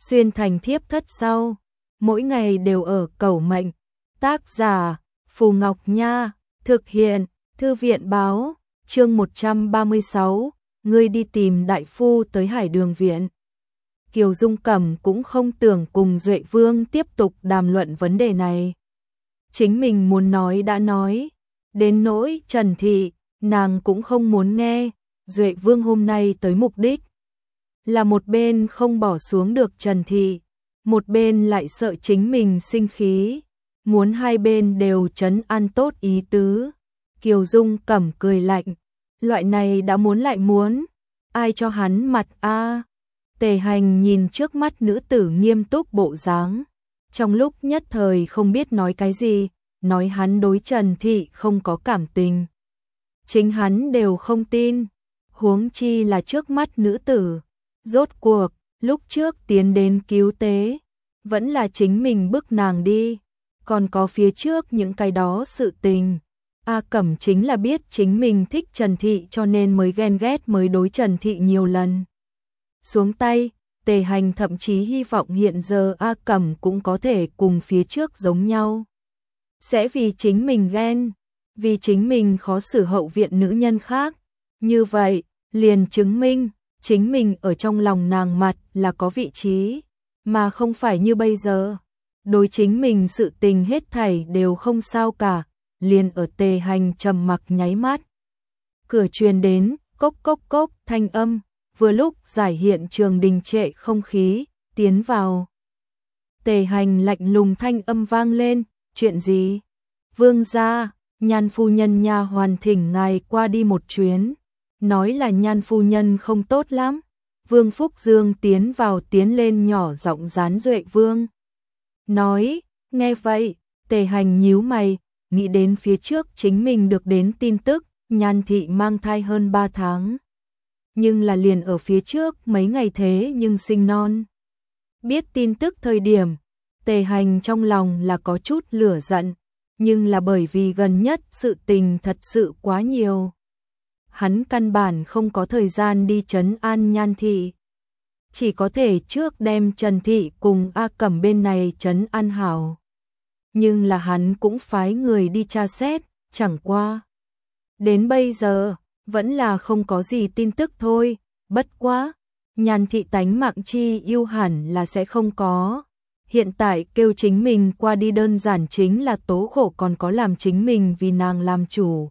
xuyên thành thiếp thất sau, mỗi ngày đều ở cầu mệnh. Tác giả Phù Ngọc Nha, thực hiện Thư viện báo, chương 136, ngươi đi tìm đại phu tới Hải Đường viện. Kiều Dung Cẩm cũng không tưởng cùng Duệ Vương tiếp tục đàm luận vấn đề này. Chính mình muốn nói đã nói, đến nỗi Trần Thị, nàng cũng không muốn nghe. Duệ Vương hôm nay tới mục đích là một bên không bỏ xuống được Trần Thị, một bên lại sợ chính mình sinh khí, muốn hai bên đều trấn an tốt ý tứ. Kiều Dung Cẩm cười lạnh, loại này đã muốn lại muốn, ai cho hắn mặt a? Tề Hành nhìn trước mắt nữ tử nghiêm túc bộ dáng, trong lúc nhất thời không biết nói cái gì, nói hắn đối Trần Thị không có cảm tình. Chính hắn đều không tin, huống chi là trước mắt nữ tử. Rốt cuộc, lúc trước tiến đến cứu tế, vẫn là chính mình bức nàng đi, còn có phía trước những cái đó sự tình. A Cẩm chính là biết chính mình thích Trần Thị cho nên mới ghen ghét mới đối Trần Thị nhiều lần xuống tay. Tề Hành thậm chí hy vọng hiện giờ A Cẩm cũng có thể cùng phía trước giống nhau. Sẽ vì chính mình ghen, vì chính mình khó xử hậu viện nữ nhân khác. Như vậy, liền chứng minh, chính mình ở trong lòng nàng mặt là có vị trí, mà không phải như bây giờ. Đối chính mình sự tình hết thảy đều không sao cả, liền ở Tề Hành trầm mặc nháy mắt. Cửa truyền đến, cốc cốc cốc thanh âm, vừa lúc giải hiện trường đình trệ không khí, tiến vào. Tề Hành lạnh lùng thanh âm vang lên, chuyện gì? Vương gia, Nhan phu nhân nha hoàn thỉnh ngài qua đi một chuyến. Nói là Nhan phu nhân không tốt lắm. Vương Phúc Dương tiến lên nhỏ giọng gián Duệ Vương. Nói, nghe vậy, Tề Hành nhíu mày, nghĩ đến phía trước chính mình được đến tin tức, Nhan thị mang thai hơn 3 tháng. Nhưng là liền ở phía trước mấy ngày thế nhưng sinh non. Biết tin tức thời điểm, Tề Hành trong lòng là có chút lửa giận, nhưng là bởi vì gần nhất sự tình thật sự quá nhiều. Hắn căn bản không có thời gian đi trấn an Nhan thị. Chỉ có thể trước đem Trần Thị cùng A Cẩm bên này trấn an hảo. Nhưng là hắn cũng phái người đi tra xét, chẳng qua. Đến bây giờ, vẫn là không có gì tin tức thôi, bất quá. Nhan thị tánh mạng chi yêu hẳn là sẽ không có. Hiện tại kêu chính mình qua đi đơn giản chính là tố khổ còn có làm chính mình vì nàng làm chủ.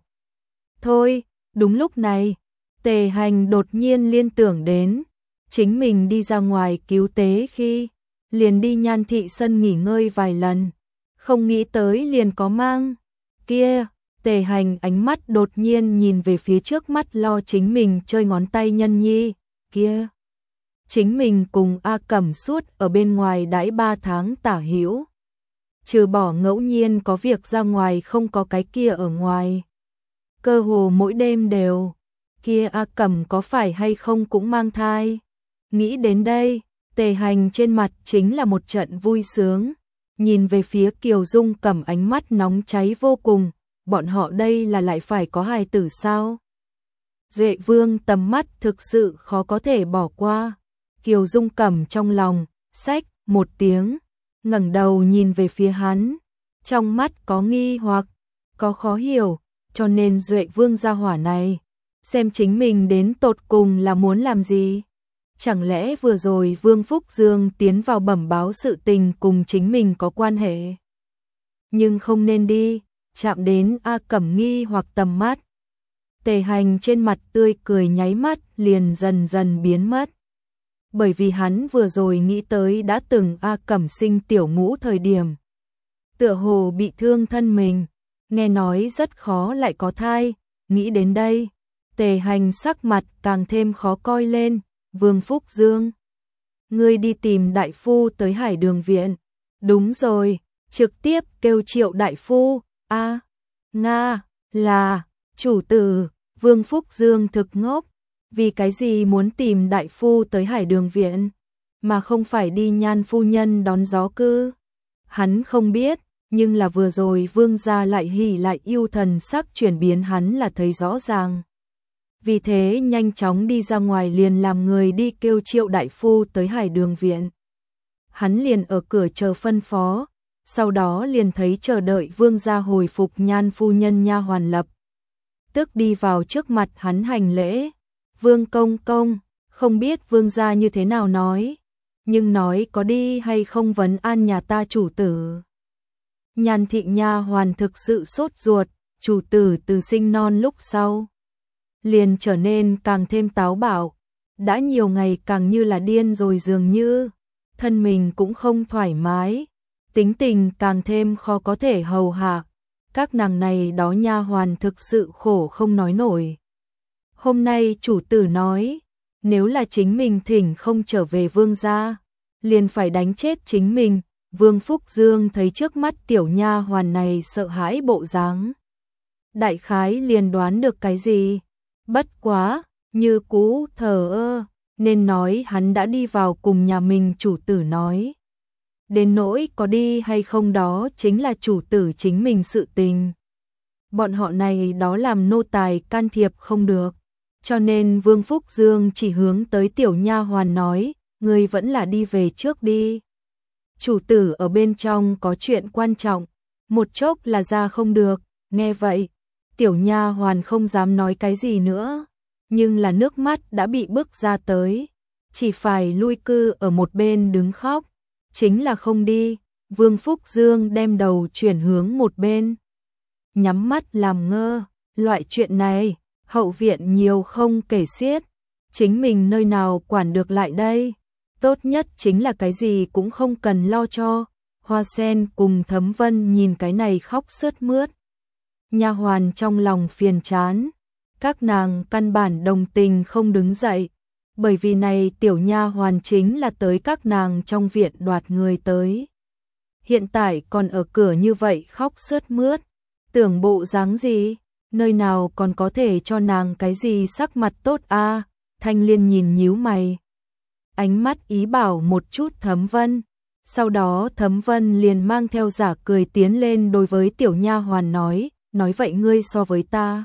Thôi, đúng lúc này, Tề Hành đột nhiên liên tưởng đến. Chính mình đi ra ngoài cứu tế khi, liền đi Nhan thị sân nghỉ ngơi vài lần. Không nghĩ tới liền có mang. Kia, Tề Hành ánh mắt đột nhiên nhìn về phía trước mắt lo chính mình chơi ngón tay nhân nhi. Kia, chính mình cùng A Cẩm suốt ở bên ngoài đãi 3 tháng tả hữu. Trừ bỏ ngẫu nhiên có việc ra ngoài không có cái kia ở ngoài. Cơ hồ mỗi đêm đều. Kia A Cẩm có phải hay không cũng mang thai. Nghĩ đến đây, Tề Hành trên mặt chính là một trận vui sướng. Nhìn về phía Kiều Dung Cẩm ánh mắt nóng cháy vô cùng. Bọn họ đây là lại phải có hài tử sao? Duệ Vương tầm mắt thực sự khó có thể bỏ qua. Kiều Dung Cẩm trong lòng, xách một tiếng, ngẩng đầu nhìn về phía hắn. Trong mắt có nghi hoặc, có khó hiểu, cho nên Duệ Vương gia hỏa này. Xem chính mình đến tột cùng là muốn làm gì? Chẳng lẽ vừa rồi Vương Phúc Dương tiến vào bẩm báo sự tình cùng chính mình có quan hệ? Nhưng không nên đi, chạm đến A Cẩm nghi hoặc tầm mắt. Tề Hành trên mặt tươi cười nháy mắt liền dần dần biến mất. Bởi vì hắn vừa rồi nghĩ tới đã từng A Cẩm sinh tiểu ngũ thời điểm. Tựa hồ bị thương thân mình, nghe nói rất khó lại có thai, nghĩ đến đây. Tề Hành sắc mặt càng thêm khó coi lên. Vương Phúc Dương, ngươi đi tìm đại phu tới Hải Đường viện. Đúng rồi, trực tiếp kêu Triệu đại phu. A, Nga, là, chủ tử. Vương Phúc Dương thực ngốc. Vì cái gì muốn tìm đại phu tới Hải Đường viện, mà không phải đi Nhan phu nhân đón gió cư? Hắn không biết, nhưng là vừa rồi Vương gia lại hỉ lại yêu thần sắc chuyển biến hắn là thấy rõ ràng. Vì thế nhanh chóng đi ra ngoài liền làm người đi kêu Triệu đại phu tới Hải Đường viện. hắn liền ở cửa chờ phân phó, sau đó liền thấy chờ đợi vương gia hồi phục Nhan phu nhân nha hoàn lập tức đi vào trước mặt hắn hành lễ. Vương công công, không biết vương gia như thế nào nói, nhưng nói có đi hay không vấn an nhà ta chủ tử. Nhan thị nha hoàn thực sự sốt ruột, chủ tử từ sinh non lúc sau liền trở nên càng thêm táo bạo, đã nhiều ngày càng như là điên rồi dường như, thân mình cũng không thoải mái, tính tình càng thêm khó có thể hầu hạ. Các nàng này đó nha hoàn thực sự khổ không nói nổi. Hôm nay chủ tử nói, nếu là chính mình thỉnh không trở về vương gia, liền phải đánh chết chính mình. Vương Phúc Dương thấy trước mắt tiểu nha hoàn này sợ hãi bộ dáng, đại khái liền đoán được cái gì, bất quá, như cũ thờ ơ, nên nói hắn đã đi vào cùng nhà mình chủ tử nói. Đến nỗi có đi hay không đó chính là chủ tử chính mình sự tình. Bọn họ này đó làm nô tài can thiệp không được, cho nên Vương Phúc Dương chỉ hướng tới tiểu nha hoàn nói, ngươi vẫn là đi về trước đi. Chủ tử ở bên trong có chuyện quan trọng, một chốc là ra không được. Nghe vậy, tiểu nha hoàn không dám nói cái gì nữa, nhưng là nước mắt đã bị bức ra tới, chỉ phải lui cư ở một bên đứng khóc, chính là không đi. Vương Phúc Dương đem đầu chuyển hướng một bên, nhắm mắt làm ngơ. Loại chuyện này, hậu viện nhiều không kể xiết, chính mình nơi nào quản được lại đây. Tốt nhất chính là cái gì cũng không cần lo cho. Hoa Sen cùng Thấm Vân nhìn cái này khóc sướt mướt. Nha hoàn trong lòng phiền chán, các nàng căn bản đồng tình không đứng dậy, bởi vì này tiểu nha hoàn chính là tới các nàng trong viện đoạt người tới. Hiện tại còn ở cửa như vậy khóc sướt mướt, tưởng bộ dáng gì, nơi nào còn có thể cho nàng cái gì sắc mặt tốt a. Thanh Liên nhìn nhíu mày, ánh mắt ý bảo một chút Thấm Vân, sau đó Thấm Vân liền mang theo giả cười tiến lên đối với tiểu nha hoàn nói vậy ngươi so với ta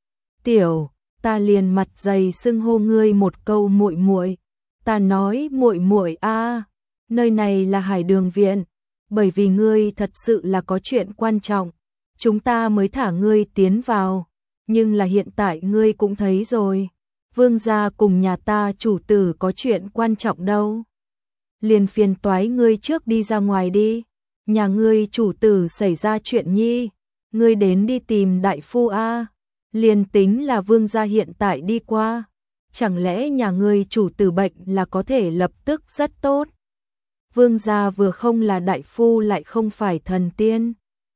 tiểu, ta liền mặt dày xưng hô ngươi một câu muội muội. Ta nói muội muội a, nơi này là Hải Đường viện, bởi vì ngươi thật sự là có chuyện quan trọng, chúng ta mới thả ngươi tiến vào, nhưng là hiện tại ngươi cũng thấy rồi, vương gia cùng nhà ta chủ tử có chuyện quan trọng đâu. Liền phiền toái ngươi trước đi ra ngoài đi, nhà ngươi chủ tử xảy ra chuyện nhi, ngươi đến đi tìm đại phu a. Liền tính là vương gia hiện tại đi qua, chẳng lẽ nhà ngươi chủ tử bệnh là có thể lập tức rất tốt. Vương gia vừa không là đại phu lại không phải thần tiên.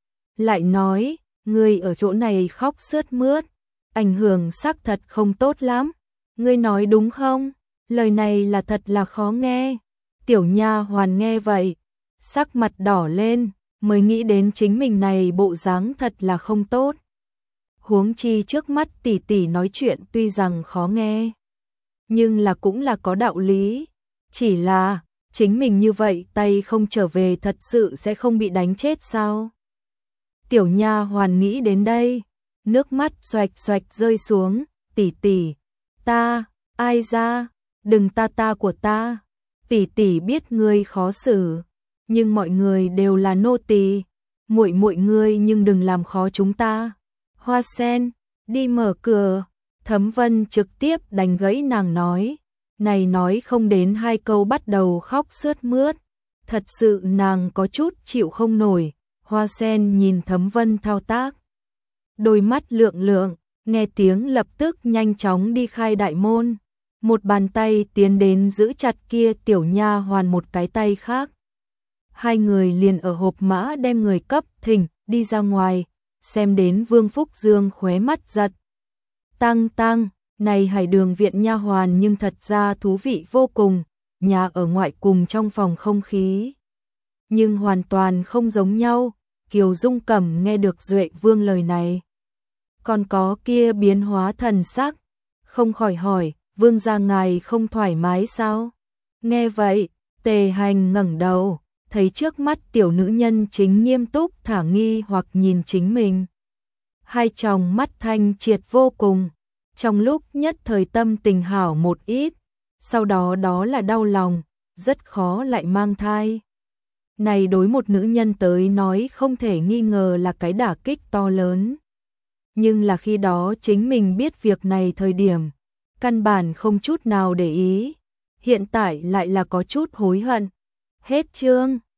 Lại nói, ngươi ở chỗ này khóc sướt mướt, ảnh hưởng xác thật không tốt lắm. Ngươi nói đúng không? Lời này là thật là khó nghe. Tiểu nha hoàn nghe vậy, sắc mặt đỏ lên, mới nghĩ đến chính mình này bộ dáng thật là không tốt. Huống chi trước mắt tỷ tỷ nói chuyện tuy rằng khó nghe, nhưng là cũng là có đạo lý. Chỉ là, chính mình như vậy tay không trở về thật sự sẽ không bị đánh chết sao? Tiểu nha hoàn nghĩ đến đây, nước mắt xoạch xoạch rơi xuống. Tỷ tỷ, ta, ai ra, đừng ta của ta. Tỷ tỷ biết ngươi khó xử, nhưng mọi người đều là nô tỳ, muội muội ngươi nhưng đừng làm khó chúng ta. Hoa Sen, đi mở cửa. Thấm Vân trực tiếp đánh gãy nàng nói, này nói không đến hai câu bắt đầu khóc sướt mướt, thật sự nàng có chút chịu không nổi. Hoa Sen nhìn Thấm Vân thao tác, đôi mắt lượng lượng, nghe tiếng lập tức nhanh chóng đi khai đại môn, một bàn tay tiến đến giữ chặt kia tiểu nha hoàn một cái tay khác. Hai người liền ở hộp mã đem người cấp thỉnh đi ra ngoài, xem đến Vương Phúc Dương khóe mắt giật. Tăng, này Hải Đường viện nha hoàn nhưng thật ra thú vị vô cùng, nhà ở ngoại cùng trong phòng không khí. Nhưng hoàn toàn không giống nhau. Kiều Dung Cẩm nghe được Duệ Vương lời này, còn có kia biến hóa thần sắc, không khỏi hỏi, vương gia ngài không thoải mái sao? Nghe vậy, Tề Hành ngẩng đầu, thấy trước mắt tiểu nữ nhân chính nghiêm túc thả nghi hoặc nhìn chính mình. Hai tròng mắt thanh triệt vô cùng, trong lúc nhất thời tâm tình hảo một ít, sau đó đó là đau lòng, rất khó lại mang thai. Này đối một nữ nhân tới nói không thể nghi ngờ là cái đả kích to lớn. Nhưng là khi đó chính mình biết việc này thời điểm, căn bản không chút nào để ý, hiện tại lại là có chút hối hận. Hết chương.